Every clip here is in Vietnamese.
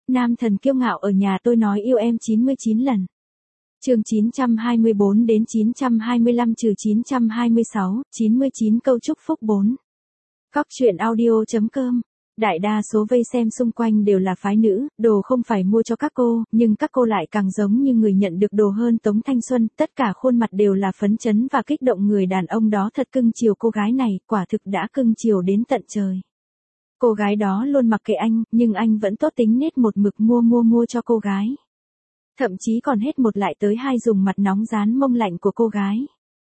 Nam thần kiêu ngạo ở nhà tôi nói yêu em 99 lần. Chương 924 đến 925 trừ 926, 99 câu chúc phúc 4. Cóc truyện audio.com. Đại đa số vây xem xung quanh đều là phái nữ, đồ không phải mua cho các cô, nhưng các cô lại càng giống như người nhận được đồ hơn Tống Thanh Xuân, tất cả khuôn mặt đều là phấn chấn và kích động, người đàn ông đó thật cưng chiều cô gái này, quả thực đã cưng chiều đến tận trời. Cô gái đó luôn mặc kệ anh, nhưng anh vẫn tốt tính nết một mực mua cho cô gái. Thậm chí còn hết một lại tới hai dùng mặt nóng dán mông lạnh của cô gái.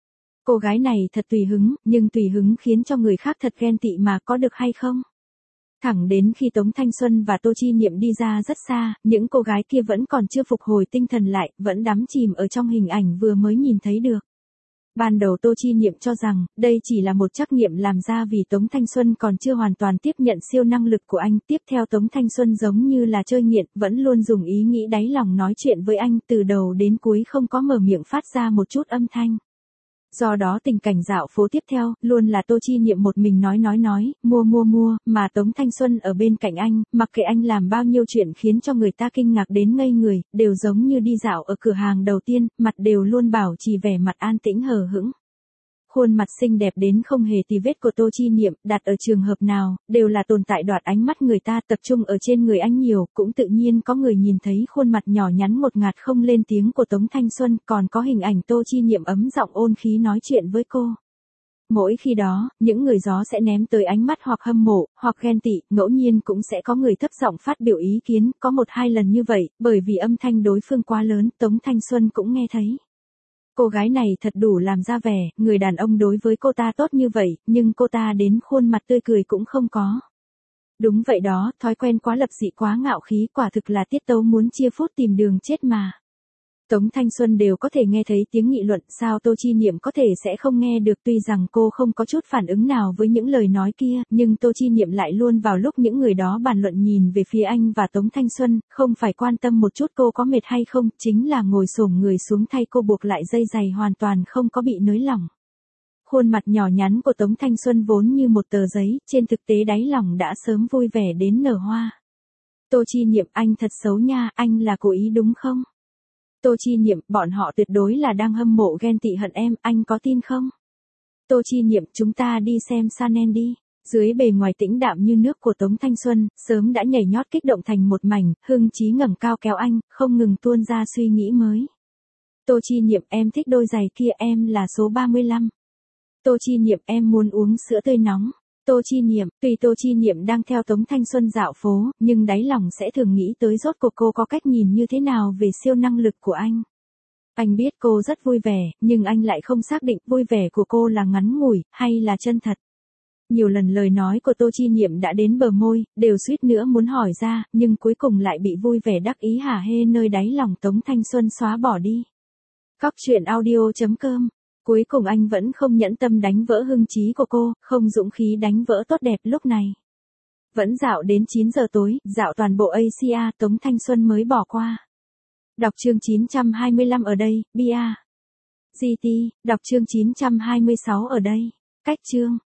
Cô gái này thật tùy hứng, nhưng tùy hứng khiến cho người khác thật ghen tị mà có được hay không? Thẳng đến khi Tống Thanh Xuân và Tô Chi Niệm đi ra rất xa, những cô gái kia vẫn còn chưa phục hồi tinh thần lại, vẫn đắm chìm ở trong hình ảnh vừa mới nhìn thấy được. Ban đầu Tô Chi Niệm cho rằng, đây chỉ là một trắc nghiệm làm ra vì Tống Thanh Xuân còn chưa hoàn toàn tiếp nhận siêu năng lực của anh. Tiếp theo Tống Thanh Xuân giống như là chơi nghiện, vẫn luôn dùng ý nghĩ đáy lòng nói chuyện với anh, từ đầu đến cuối không có mở miệng phát ra một chút âm thanh. Do đó tình cảnh dạo phố tiếp theo, luôn là Tô Chi Niệm một mình nói, mua, mà Tống Thanh Xuân ở bên cạnh anh, mặc kệ anh làm bao nhiêu chuyện khiến cho người ta kinh ngạc đến ngây người, đều giống như đi dạo ở cửa hàng đầu tiên, mặt đều luôn bảo trì vẻ mặt an tĩnh hờ hững. Khuôn mặt xinh đẹp đến không hề tì vết của Tô Chi Niệm, đặt ở trường hợp nào, đều là tồn tại đoạt ánh mắt người ta, tập trung ở trên người anh nhiều, cũng tự nhiên có người nhìn thấy khuôn mặt nhỏ nhắn ngột ngạt không lên tiếng của Tống Thanh Xuân, còn có hình ảnh Tô Chi Niệm ấm giọng ôn khí nói chuyện với cô. Mỗi khi đó, những người gió sẽ ném tới ánh mắt hoặc hâm mộ, hoặc ghen tị, ngẫu nhiên cũng sẽ có người thấp giọng phát biểu ý kiến, có một hai lần như vậy, bởi vì âm thanh đối phương quá lớn, Tống Thanh Xuân cũng nghe thấy. Cô gái này thật đủ làm ra vẻ, người đàn ông đối với cô ta tốt như vậy, nhưng cô ta đến khuôn mặt tươi cười cũng không có. Đúng vậy đó, thói quen quá lập dị quá ngạo khí, quả thực là tiết tấu muốn chia phút tìm đường chết mà. Tống Thanh Xuân đều có thể nghe thấy tiếng nghị luận, sao Tô Chi Niệm có thể sẽ không nghe được, tuy rằng cô không có chút phản ứng nào với những lời nói kia, nhưng Tô Chi Niệm lại luôn vào lúc những người đó bàn luận nhìn về phía anh và Tống Thanh Xuân, không phải quan tâm một chút cô có mệt hay không, chính là ngồi xổm người xuống thay cô buộc lại dây giày hoàn toàn không có bị nới lỏng. Khuôn mặt nhỏ nhắn của Tống Thanh Xuân vốn như một tờ giấy, trên thực tế đáy lòng đã sớm vui vẻ đến nở hoa. Tô Chi Niệm, anh thật xấu nha, anh là cố ý đúng không? Tô Chi Niệm, bọn họ tuyệt đối là đang hâm mộ ghen tị hận em, anh có tin không? Tô Chi Niệm, chúng ta đi xem Chanel đi. Dưới bề ngoài tĩnh đạm như nước của Tống Thanh Xuân, sớm đã nhảy nhót kích động thành một mảnh, hưng chí ngẩng cao kéo anh, không ngừng tuôn ra suy nghĩ mới. Tô Chi Niệm, em thích đôi giày kia, em là số 35. Tô Chi Niệm, em muốn uống sữa tươi nóng. Tô Chi Niệm, tuy Tô Chi Niệm đang theo Tống Thanh Xuân dạo phố, nhưng đáy lòng sẽ thường nghĩ tới rốt cuộc cô có cách nhìn như thế nào về siêu năng lực của anh. Anh biết cô rất vui vẻ, nhưng anh lại không xác định vui vẻ của cô là ngắn ngủi, hay là chân thật. Nhiều lần lời nói của Tô Chi Niệm đã đến bờ môi, đều suýt nữa muốn hỏi ra, nhưng cuối cùng lại bị vui vẻ đắc ý hả hê nơi đáy lòng Tống Thanh Xuân xóa bỏ đi. Cóc truyện audio.com. Cuối cùng anh vẫn không nhẫn tâm đánh vỡ hưng trí của cô, không dũng khí đánh vỡ tốt đẹp lúc này. Vẫn dạo đến 9 giờ tối, dạo toàn bộ Asia, Tống Thanh Xuân mới bỏ qua. Đọc chương 925 ở đây, Bia. GT, đọc chương 926 ở đây. Cách chương.